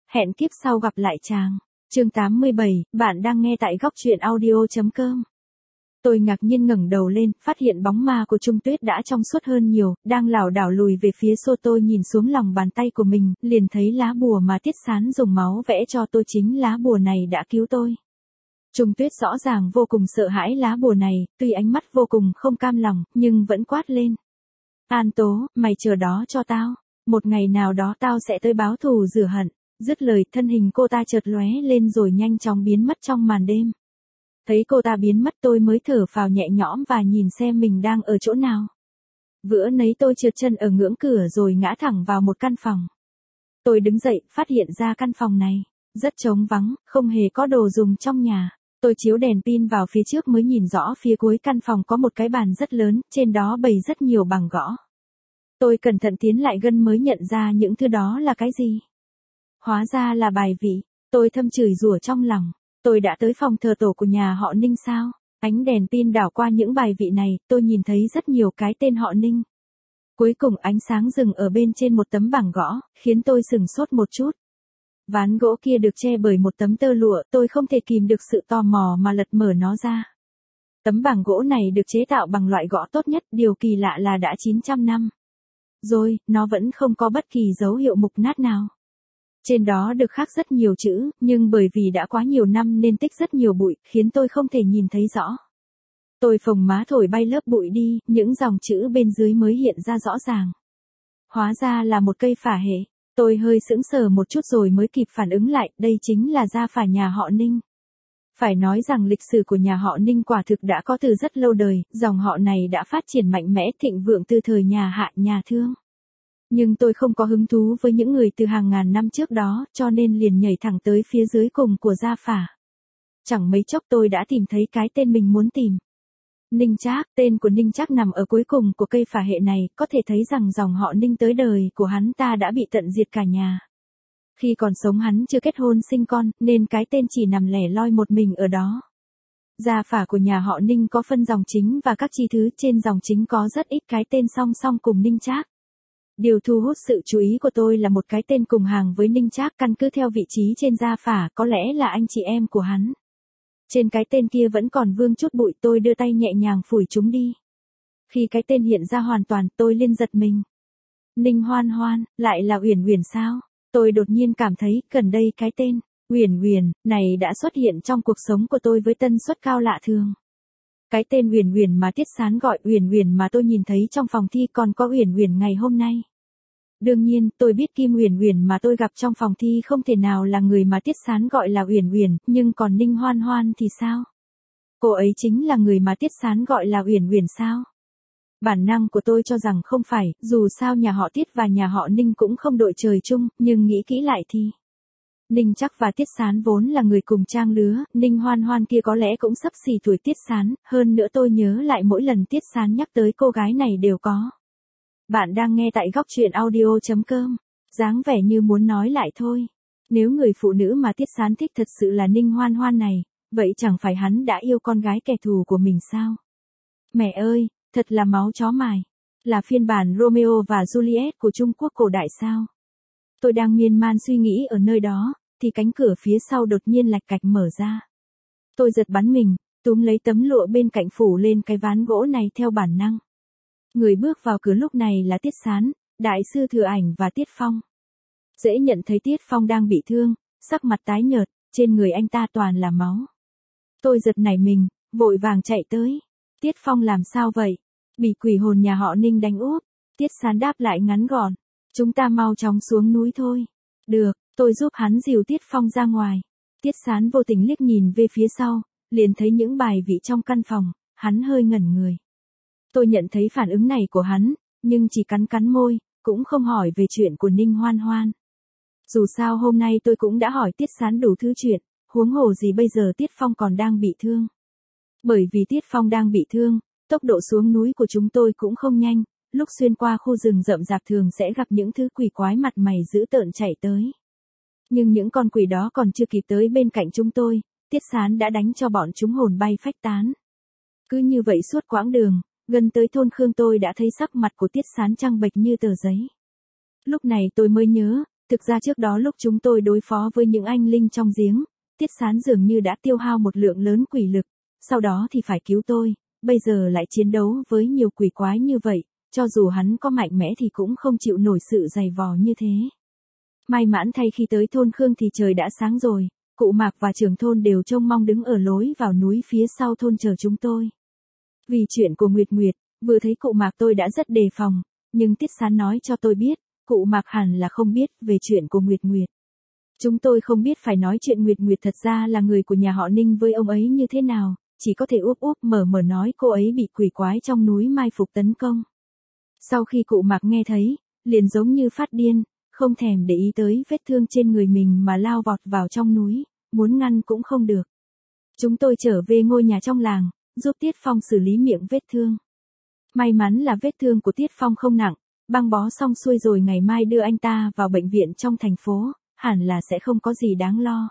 Hẹn kiếp sau gặp lại chàng. Chương 87, bạn đang nghe tại góc truyện audio.com. Tôi ngạc nhiên ngẩng đầu lên, phát hiện bóng ma của Trung Tuyết đã trong suốt hơn nhiều, đang lảo đảo lùi về phía xô. Tôi nhìn xuống lòng bàn tay của mình, liền thấy lá bùa mà Tiết Sán dùng máu vẽ cho tôi, chính lá bùa này đã cứu tôi. Trung Tuyết rõ ràng vô cùng sợ hãi lá bùa này, tuy ánh mắt vô cùng không cam lòng, nhưng vẫn quát lên. An Tố, mày chờ đó cho tao, một ngày nào đó tao sẽ tới báo thù rửa hận. Dứt lời, thân hình cô ta chợt lóe lên rồi nhanh chóng biến mất trong màn đêm. Thấy cô ta biến mất tôi mới thở phào nhẹ nhõm và nhìn xem mình đang ở chỗ nào. Bữa nấy tôi trượt chân ở ngưỡng cửa rồi ngã thẳng vào một căn phòng. Tôi đứng dậy, phát hiện ra căn phòng này rất trống vắng, không hề có đồ dùng trong nhà. Tôi chiếu đèn pin vào phía trước mới nhìn rõ phía cuối căn phòng có một cái bàn rất lớn, trên đó bày rất nhiều bằng gõ. Tôi cẩn thận tiến lại gần mới nhận ra những thứ đó là cái gì. Hóa ra là bài vị. Tôi thầm chửi rủa trong lòng. Tôi đã tới phòng thờ tổ của nhà họ Ninh sao? Ánh đèn pin đảo qua những bài vị này, tôi nhìn thấy rất nhiều cái tên họ Ninh. Cuối cùng ánh sáng dừng ở bên trên một tấm bảng gõ, khiến tôi sửng sốt một chút. Ván gỗ kia được che bởi một tấm tơ lụa, tôi không thể kìm được sự tò mò mà lật mở nó ra. Tấm bảng gỗ này được chế tạo bằng loại gõ tốt nhất, điều kỳ lạ là đã 900 năm. Rồi, nó vẫn không có bất kỳ dấu hiệu mục nát nào. Trên đó được khắc rất nhiều chữ, nhưng bởi vì đã quá nhiều năm nên tích rất nhiều bụi, khiến tôi không thể nhìn thấy rõ. Tôi phồng má thổi bay lớp bụi đi, những dòng chữ bên dưới mới hiện ra rõ ràng. Hóa ra là một cây phả hệ. Tôi hơi sững sờ một chút rồi mới kịp phản ứng lại, đây chính là gia phả nhà họ Ninh. Phải nói rằng lịch sử của nhà họ Ninh quả thực đã có từ rất lâu đời, dòng họ này đã phát triển mạnh mẽ thịnh vượng từ thời nhà Hạ, nhà Thương. Nhưng tôi không có hứng thú với những người từ hàng ngàn năm trước đó, cho nên liền nhảy thẳng tới phía dưới cùng của gia phả. Chẳng mấy chốc tôi đã tìm thấy cái tên mình muốn tìm. Ninh Trác, tên của Ninh Trác nằm ở cuối cùng của cây phả hệ này, có thể thấy rằng dòng họ Ninh tới đời của hắn ta đã bị tận diệt cả nhà. Khi còn sống hắn chưa kết hôn sinh con, nên cái tên chỉ nằm lẻ loi một mình ở đó. Gia phả của nhà họ Ninh có phân dòng chính và các chi thứ, trên dòng chính có rất ít cái tên song song cùng Ninh Trác. Điều thu hút sự chú ý của tôi là một cái tên cùng hàng với Ninh Trác, căn cứ theo vị trí trên gia phả, có lẽ là anh chị em của hắn. Trên cái tên kia vẫn còn vương chút bụi, tôi đưa tay nhẹ nhàng phủi chúng đi. Khi cái tên hiện ra hoàn toàn, tôi liên giật mình. Ninh Hoan Hoan, lại là Uyển Uyển sao? Tôi đột nhiên cảm thấy, gần đây cái tên Uyển Uyển này đã xuất hiện trong cuộc sống của tôi với tần suất cao lạ thường. Cái tên Uyển Uyển mà Tiết Sán gọi Uyển Uyển mà tôi nhìn thấy trong phòng thi còn có Uyển Uyển ngày hôm nay. Đương nhiên, tôi biết Kim Uyển Uyển mà tôi gặp trong phòng thi không thể nào là người mà Tiết Sán gọi là Uyển Uyển, nhưng còn Ninh Hoan Hoan thì sao? Cô ấy chính là người mà Tiết Sán gọi là Uyển Uyển sao? Bản năng của tôi cho rằng không phải, dù sao nhà họ Tiết và nhà họ Ninh cũng không đội trời chung, nhưng nghĩ kỹ lại thì Ninh Trác và Tiết Sán vốn là người cùng trang lứa, Ninh Hoan Hoan kia có lẽ cũng xấp xỉ tuổi Tiết Sán, hơn nữa tôi nhớ lại mỗi lần Tiết Sán nhắc tới cô gái này đều có. Bạn đang nghe tại góc truyện audio.com, dáng vẻ như muốn nói lại thôi. Nếu người phụ nữ mà Tiết Sán thích thật sự là Ninh Hoan Hoan này, vậy chẳng phải hắn đã yêu con gái kẻ thù của mình sao? Mẹ ơi, thật là máu chó mài. Là phiên bản Romeo và Juliet của Trung Quốc cổ đại sao? Tôi đang miên man suy nghĩ ở nơi đó, thì cánh cửa phía sau đột nhiên lạch cạch mở ra. Tôi giật bắn mình, túm lấy tấm lụa bên cạnh phủ lên cái ván gỗ này theo bản năng. Người bước vào cửa lúc này là Tiết Sán, Đại sư Thừa Ảnh và Tiết Phong. Dễ nhận thấy Tiết Phong đang bị thương, sắc mặt tái nhợt, trên người anh ta toàn là máu. Tôi giật nảy mình, vội vàng chạy tới. Tiết Phong làm sao vậy? Bị quỷ hồn nhà họ Ninh đánh úp. Tiết Sán đáp lại ngắn gọn. Chúng ta mau chóng xuống núi thôi. Được, tôi giúp hắn dìu Tiết Phong ra ngoài. Tiết Sán vô tình liếc nhìn về phía sau, liền thấy những bài vị trong căn phòng, hắn hơi ngẩn người. Tôi nhận thấy phản ứng này của hắn, nhưng chỉ cắn cắn môi, cũng không hỏi về chuyện của Ninh Hoan Hoan. Dù sao hôm nay tôi cũng đã hỏi Tiết Sán đủ thứ chuyện, huống hồ gì bây giờ Tiết Phong còn đang bị thương. Bởi vì Tiết Phong đang bị thương, tốc độ xuống núi của chúng tôi cũng không nhanh, lúc xuyên qua khu rừng rậm rạp thường sẽ gặp những thứ quỷ quái mặt mày dữ tợn chạy tới. Nhưng những con quỷ đó còn chưa kịp tới bên cạnh chúng tôi, Tiết Sán đã đánh cho bọn chúng hồn bay phách tán. Cứ như vậy suốt quãng đường, gần tới thôn Khương tôi đã thấy sắc mặt của Tiết Sán trắng bệch như tờ giấy. Lúc này tôi mới nhớ, Thực ra trước đó lúc chúng tôi đối phó với những anh linh trong giếng, Tiết Sán dường như đã tiêu hao một lượng lớn quỷ lực, sau đó thì phải cứu tôi, bây giờ lại chiến đấu với nhiều quỷ quái như vậy, cho dù hắn có mạnh mẽ thì cũng không chịu nổi sự dày vò như thế. May mãn thay khi tới thôn Khương thì trời đã sáng rồi, cụ Mạc và trưởng thôn đều trông mong đứng ở lối vào núi phía sau thôn chờ chúng tôi. Vì chuyện của Nguyệt Nguyệt, vừa thấy cụ Mạc tôi đã rất đề phòng, nhưng Tiết Sán nói cho tôi biết, cụ Mạc hẳn là không biết về chuyện của Nguyệt Nguyệt. Chúng tôi không biết phải nói chuyện Nguyệt Nguyệt thật ra là người của nhà họ Ninh với ông ấy như thế nào, chỉ có thể úp úp mở mở nói cô ấy bị quỷ quái trong núi mai phục tấn công. Sau khi cụ Mạc nghe thấy, liền giống như phát điên, không thèm để ý tới vết thương trên người mình mà lao vọt vào trong núi, muốn ngăn cũng không được. Chúng tôi trở về ngôi nhà trong làng, giúp Tiết Phong xử lý miệng vết thương. May mắn là vết thương của Tiết Phong không nặng, băng bó xong xuôi rồi ngày mai đưa anh ta vào bệnh viện trong thành phố, hẳn là sẽ không có gì đáng lo.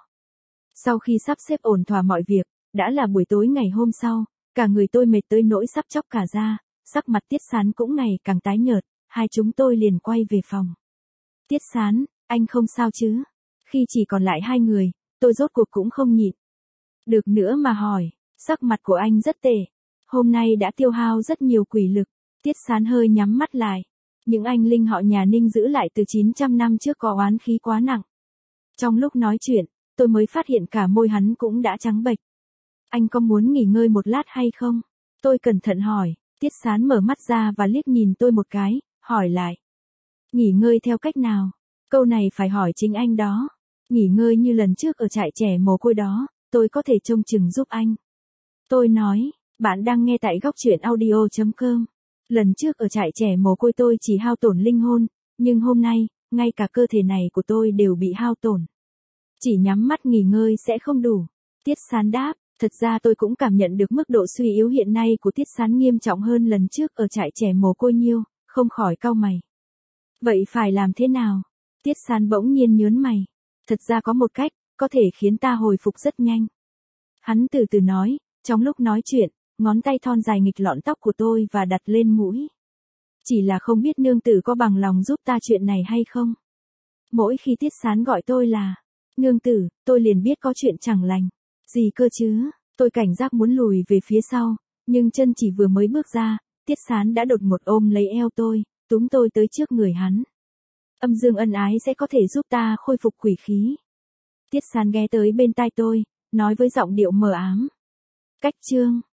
Sau khi sắp xếp ổn thỏa mọi việc, đã là buổi tối ngày hôm sau, cả người tôi mệt tới nỗi sắp chóc cả da, sắc mặt Tiết Sán cũng ngày càng tái nhợt, hai chúng tôi liền quay về phòng. Tiết Sán, anh không sao chứ? Khi chỉ còn lại hai người, tôi rốt cuộc cũng không nhịn được nữa mà hỏi, sắc mặt của anh rất tệ, hôm nay đã tiêu hao rất nhiều quỷ lực. Tiết Sán hơi nhắm mắt lại, những anh linh họ nhà Ninh giữ lại từ 900 năm trước có oán khí quá nặng. Trong lúc nói chuyện, tôi mới phát hiện cả môi hắn cũng đã trắng bệch. Anh có muốn nghỉ ngơi một lát hay không? Tôi cẩn thận hỏi, Tiết Sán mở mắt ra và liếc nhìn tôi một cái, hỏi lại. Nghỉ ngơi theo cách nào? Câu này phải hỏi chính anh đó. Nghỉ ngơi như lần trước ở trại trẻ mồ côi đó, tôi có thể trông chừng giúp anh. Tôi nói, bạn đang nghe tại góc truyện audio.com. Lần trước ở trại trẻ mồ côi tôi chỉ hao tổn linh hồn, nhưng hôm nay, ngay cả cơ thể này của tôi đều bị hao tổn. Chỉ nhắm mắt nghỉ ngơi sẽ không đủ. Tiết Sán đáp, thật ra tôi cũng cảm nhận được mức độ suy yếu hiện nay của Tiết Sán nghiêm trọng hơn lần trước ở trại trẻ mồ côi nhiêu, không khỏi cau mày. Vậy phải làm thế nào? Tiết Sán bỗng nhiên nhớn mày. Thật ra có một cách, có thể khiến ta hồi phục rất nhanh. Hắn từ từ nói, trong lúc nói chuyện, ngón tay thon dài nghịch lọn tóc của tôi và đặt lên mũi. Chỉ là không biết nương tử có bằng lòng giúp ta chuyện này hay không? Mỗi khi Tiết Sán gọi tôi là nương tử, tôi liền biết có chuyện chẳng lành. Gì cơ chứ? Tôi cảnh giác muốn lùi về phía sau, nhưng chân chỉ vừa mới bước ra, Tiết Sán đã đột ngột ôm lấy eo tôi, túm tôi tới trước người hắn. Âm dương ân ái sẽ có thể giúp ta khôi phục quỷ khí. Tiết Sán ghé tới bên tai tôi, nói với giọng điệu mờ ám. Cách chương